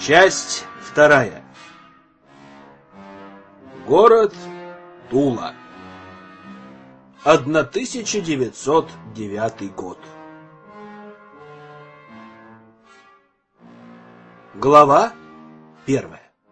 Часть вторая. Город Тула. 1909 год. Глава 1.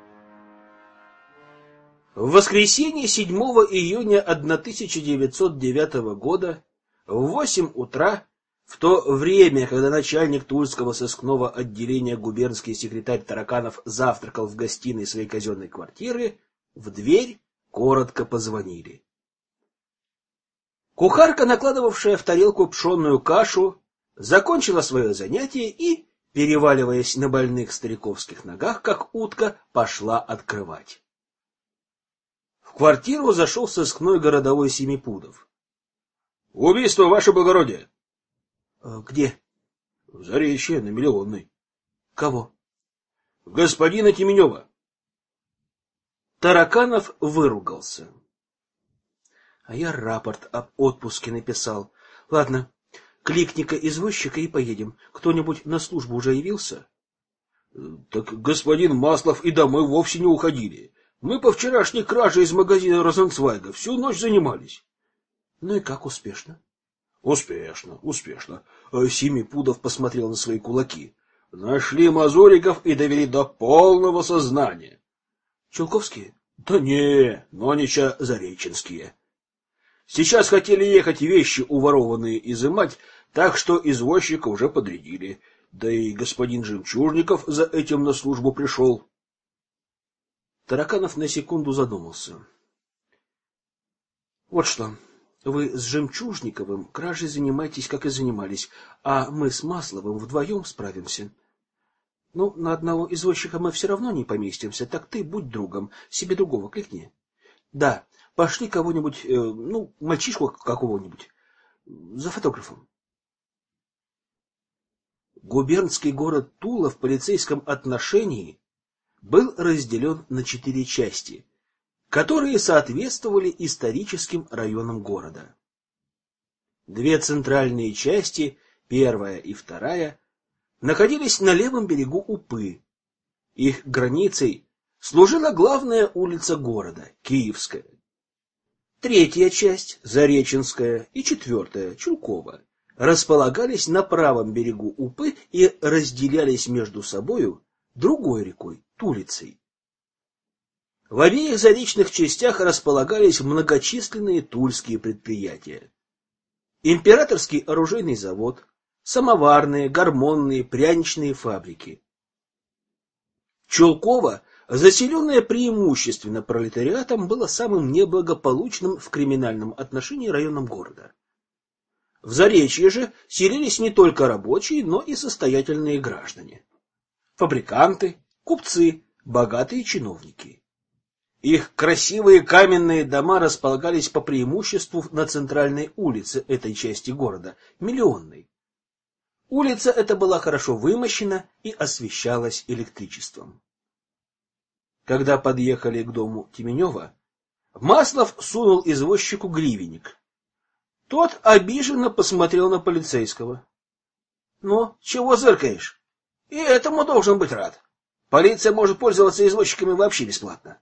В воскресенье 7 июня 1909 года в 8 утра, в то время, когда начальник Тульского сыскного отделения губернский секретарь Тараканов завтракал в гостиной своей казенной квартиры, в дверь коротко позвонили. Кухарка, накладывавшая в тарелку пшенную кашу, закончила свое занятие и, переваливаясь на больных стариковских ногах, как утка, пошла открывать. В квартиру зашел сыскной городовой Семипудов. — Убийство, ваше благородие! — Где? — В Заречье, на Миллионной. — Кого? — Господина Теменева. Тараканов выругался. — А я рапорт об отпуске написал. Ладно, кликни-ка извозчика и поедем. Кто-нибудь на службу уже явился? — Так господин Маслов и домой вовсе не уходили. Мы по вчерашней краже из магазина Розенцвайга всю ночь занимались. — Ну и как, успешно? — Успешно, успешно. Семипудов посмотрел на свои кулаки. Нашли мазуриков и довели до полного сознания. — Чулковские? — Да не, нонича зареченские. Сейчас хотели ехать вещи уворованные изымать, так что извозчика уже подрядили. Да и господин Жемчужников за этим на службу пришел. Тараканов на секунду задумался. — Вот что, вы с Жемчужниковым кражей занимаетесь, как и занимались, а мы с Масловым вдвоем справимся. Ну, на одного извозчика мы все равно не поместимся, так ты будь другом, себе другого кликни. Да, пошли кого-нибудь, мальчишку какого-нибудь, за фотографом. Губернский город Тула в полицейском отношении был разделен на 4 части, которые соответствовали историческим районам города. 2 центральные части, первая и вторая, находились на левом берегу Упы. Их границей служила главная улица города, Киевская. 3-я часть, Зареченская, и 4-я, Чулкова, располагались на правом берегу Упы и разделялись между собою другой рекой, Тулицей. В обеих заречных частях располагались многочисленные тульские предприятия. Императорский оружейный завод, самоварные, гармонные, пряничные фабрики. Чулково, заселенное преимущественно пролетариатом, было самым неблагополучным в криминальном отношении районом города. В Заречье же селились не только рабочие, но и состоятельные граждане. Фабриканты, купцы, богатые чиновники. Их красивые каменные дома располагались по преимуществу на центральной улице этой части города, Миллионной. Улица эта была хорошо вымощена и освещалась электричеством. Когда подъехали к дому Теменева, Маслов сунул извозчику гривенник. Тот обиженно посмотрел на полицейского. — Ну, чего зыркаешь? И этому должен быть рад. Полиция может пользоваться извозчиками вообще бесплатно.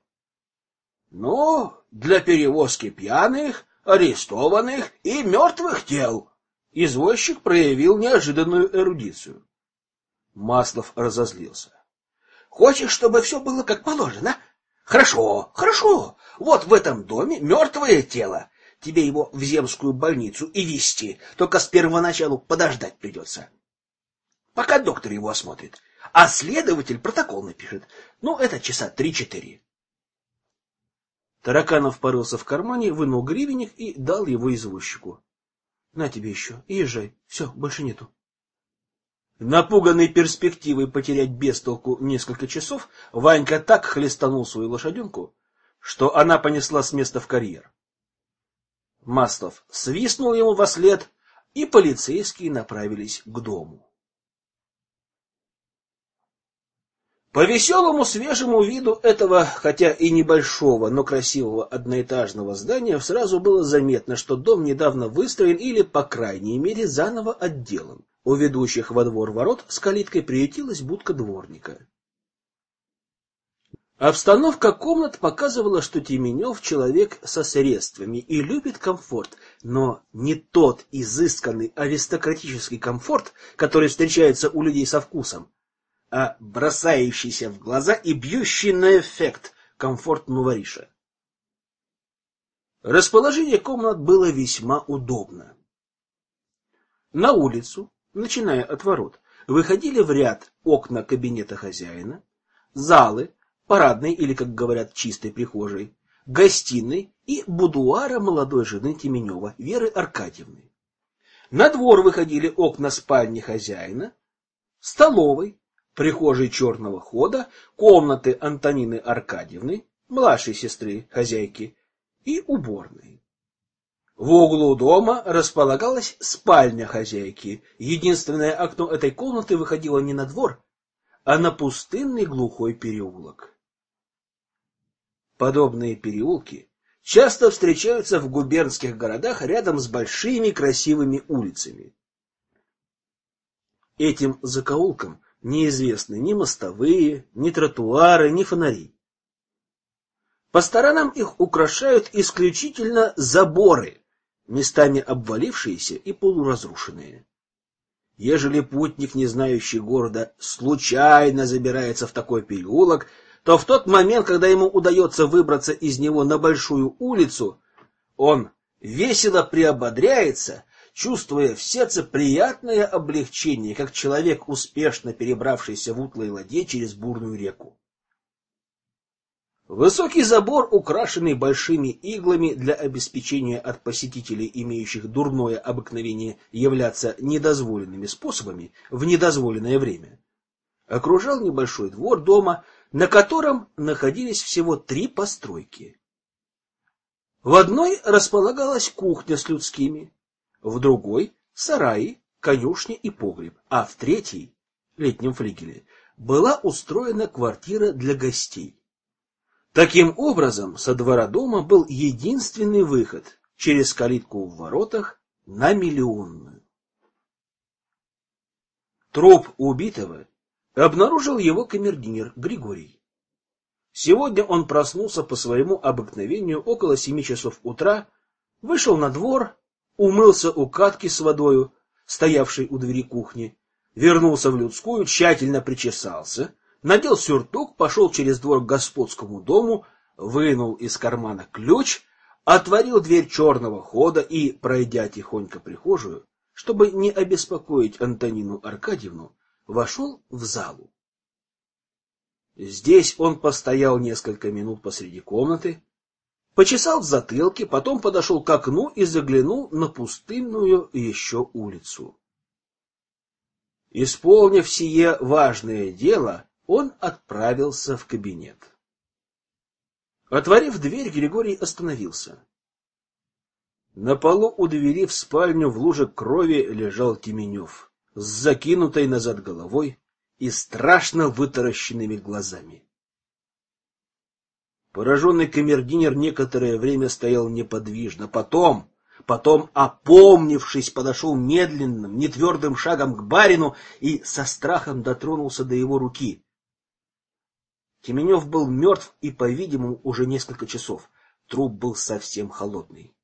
Ну, для перевозки пьяных, арестованных и мертвых тел. Извозчик проявил неожиданную эрудицию. Маслов разозлился. Хочешь, чтобы все было как положено? Хорошо, хорошо. Вот в этом доме мертвое тело. Тебе его в земскую больницу и везти. Только с первоначалу подождать придется. Пока доктор его осмотрит. А следователь протокол напишет. Ну, это часа 3-4. Тараканов порылся в кармане, вынул гривенник и дал его извозчику. — На тебе еще, и езжай. Все, больше нету. Напуганный перспективой потерять без толку несколько часов, Ванька так хлестанул свою лошаденку, что она понесла с места в карьер. Маслов свистнул ему вослед, и полицейские направились к дому. По веселому свежему виду этого, хотя и небольшого, но красивого одноэтажного здания сразу было заметно, что дом недавно выстроен или, по крайней мере, заново отделан. У ведущих во двор ворот с калиткой приютилась будка дворника. Обстановка комнат показывала, что Теменев человек со средствами и любит комфорт, но не тот изысканный аристократический комфорт, который встречается у людей со вкусом, а бросающийся в глаза и бьющий на эффект комфорт новориша. Расположение комнат было весьма удобно. На улицу, начиная от ворот, выходили в ряд окна кабинета хозяина, залы, парадной или, как говорят, чистой прихожей, гостиной и будуара молодой жены Теменева, Веры Аркадьевны. На двор выходили окна спальни хозяина, столовой, прихожей черного хода, комнаты Антонины Аркадьевны, младшей сестры хозяйки, и уборной. В углу дома располагалась спальня хозяйки. Единственное окно этой комнаты выходило не на двор, а на пустынный глухой переулок. Подобные переулки часто встречаются в губернских городах рядом с большими красивыми улицами. Этим закоулкам неизвестны ни мостовые, ни тротуары, ни фонари. По сторонам их украшают исключительно заборы, местами обвалившиеся и полуразрушенные. Ежели путник, не знающий города, случайно забирается в такой переулок, то в тот момент, когда ему удается выбраться из него на большую улицу, он весело приободряется, чувствуя в сердце приятное облегчение, как человек, успешно перебравшийся в утлой ладье через бурную реку. Высокий забор, украшенный большими иглами для обеспечения от посетителей, имеющих дурное обыкновение являться недозволенными способами в недозволенное время, окружал небольшой двор дома, на котором находились всего 3 постройки. В одной располагалась кухня с людскими, в другой — сараи, конюшня и погреб, а в третьей, летнем флигеле, была устроена квартира для гостей. Таким образом, со двора дома был единственный выход через калитку в воротах на Миллионную. Труп убитого обнаружил его камердинер Григорий. Сегодня он проснулся по своему обыкновению около 7 часов утра, вышел на двор, умылся у катки с водою, стоявшей у двери кухни, вернулся в людскую, тщательно причесался, надел сюртук, пошел через двор к господскому дому, вынул из кармана ключ, отворил дверь черного хода и, пройдя тихонько прихожую, чтобы не обеспокоить Антонину Аркадьевну, вошел в залу. Здесь он постоял несколько минут посреди комнаты, почесал в затылке, потом подошел к окну и заглянул на пустынную еще улицу. Исполнив сие важное дело, он отправился в кабинет. Отворив дверь, Григорий остановился. На полу у двери в спальню в луже крови лежал Теменев с закинутой назад головой и страшно вытаращенными глазами. Пораженный камердинер некоторое время стоял неподвижно, потом, опомнившись, подошел медленным, нетвердым шагом к барину и со страхом дотронулся до его руки. Теменев был мертв и, по-видимому, уже несколько часов. Труп был совсем холодный.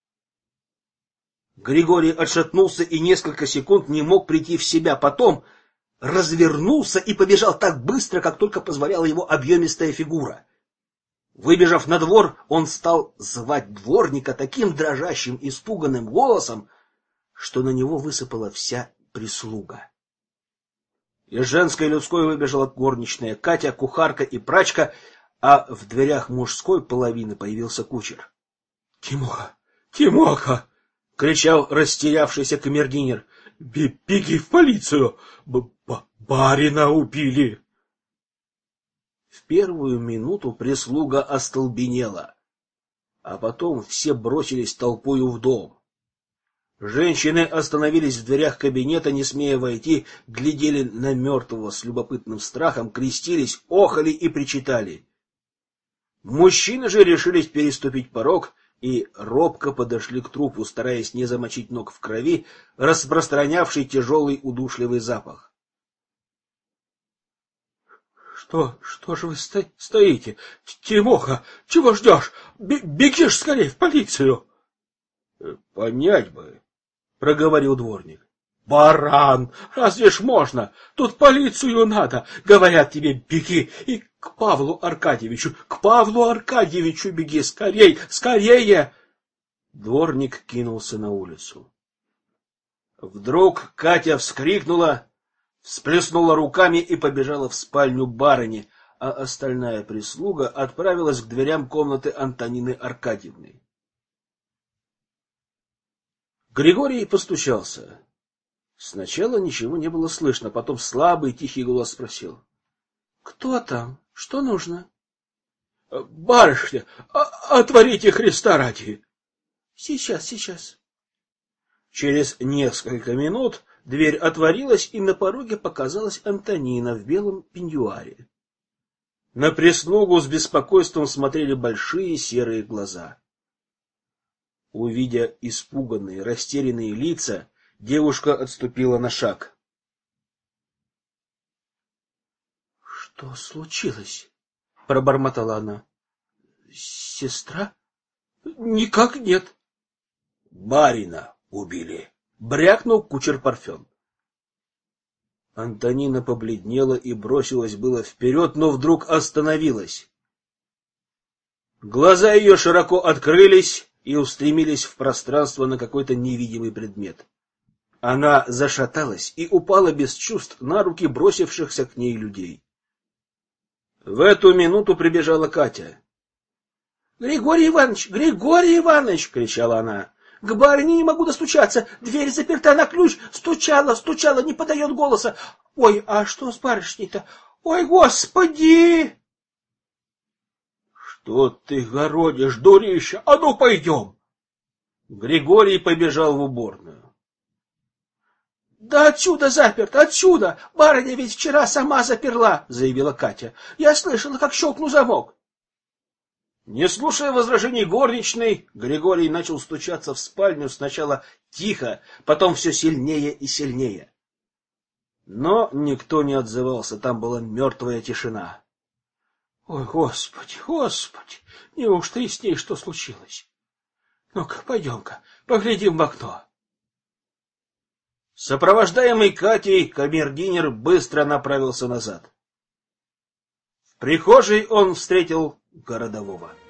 Григорий отшатнулся и несколько секунд не мог прийти в себя. Потом развернулся и побежал так быстро, как только позволяла его объемистая фигура. Выбежав на двор, он стал звать дворника таким дрожащим, испуганным голосом, что на него высыпала вся прислуга. Из женской людской выбежала горничная Катя, кухарка и прачка, а в дверях мужской половины появился кучер. — Тимоха! Тимоха! — кричал растерявшийся камердинер. — Беги в полицию! Барина убили! В первую минуту прислуга остолбенела, а потом все бросились толпою в дом. Женщины остановились в дверях кабинета, не смея войти, глядели на мертвого с любопытным страхом, крестились, охали и причитали. Мужчины же решились переступить порог и робко подошли к трупу, стараясь не замочить ног в крови, распространявший тяжелый удушливый запах. Что же вы стоите? Тимоха, чего ждешь? Бегишь скорее в полицию. Понять бы, проговорил дворник. Баран, разве ж можно? Тут полицию надо. Говорят тебе, беги и к Павлу Аркадьевичу беги, скорей, скорее. Дворник кинулся на улицу. Вдруг Катя вскрикнула, всплеснула руками и побежала в спальню барыни, а остальная прислуга отправилась к дверям комнаты Антонины Аркадьевны. Григорий постучался. Сначала ничего не было слышно, потом слабый тихий голос спросил: "Кто там? Что нужно?" "Барышня, отворите Христа ради!" Сейчас. Через несколько минут дверь отворилась, и на пороге показалась Антонина в белом пеньюаре. На прислугу с беспокойством смотрели большие серые глаза. Увидя испуганные, растерянные лица, девушка отступила на шаг. — Что случилось? — пробормотала она. — Сестра? — Никак нет. — Барина убили, — брякнул кучер Парфен. Антонина побледнела и бросилась было вперед, но вдруг остановилась. Глаза ее широко открылись и устремились в пространство на какой-то невидимый предмет. Она зашаталась и упала без чувств на руки бросившихся к ней людей. В эту минуту прибежала Катя. — Григорий Иванович! — кричала она. — К барыне не могу достучаться, дверь заперта на ключ, стучала, не подает голоса. Ой, а что с барышней-то? Ой, господи! Что ты городишь, дурище? А ну, пойдем! Григорий побежал в уборную. Да отсюда заперто, отсюда! Барыня ведь вчера сама заперла, заявила Катя. Я слышала, как щелкнул замок. Не слушая возражений горничной, Григорий начал стучаться в спальню сначала тихо, потом все сильнее и сильнее. Но никто не отзывался, там была мертвая тишина. Ой, Господи, неужто и с ней что случилось? Ну-ка, пойдем-ка, поглядим в окно. Сопровождаемый Катей, камердинер быстро направился назад. В прихожей он встретил городового.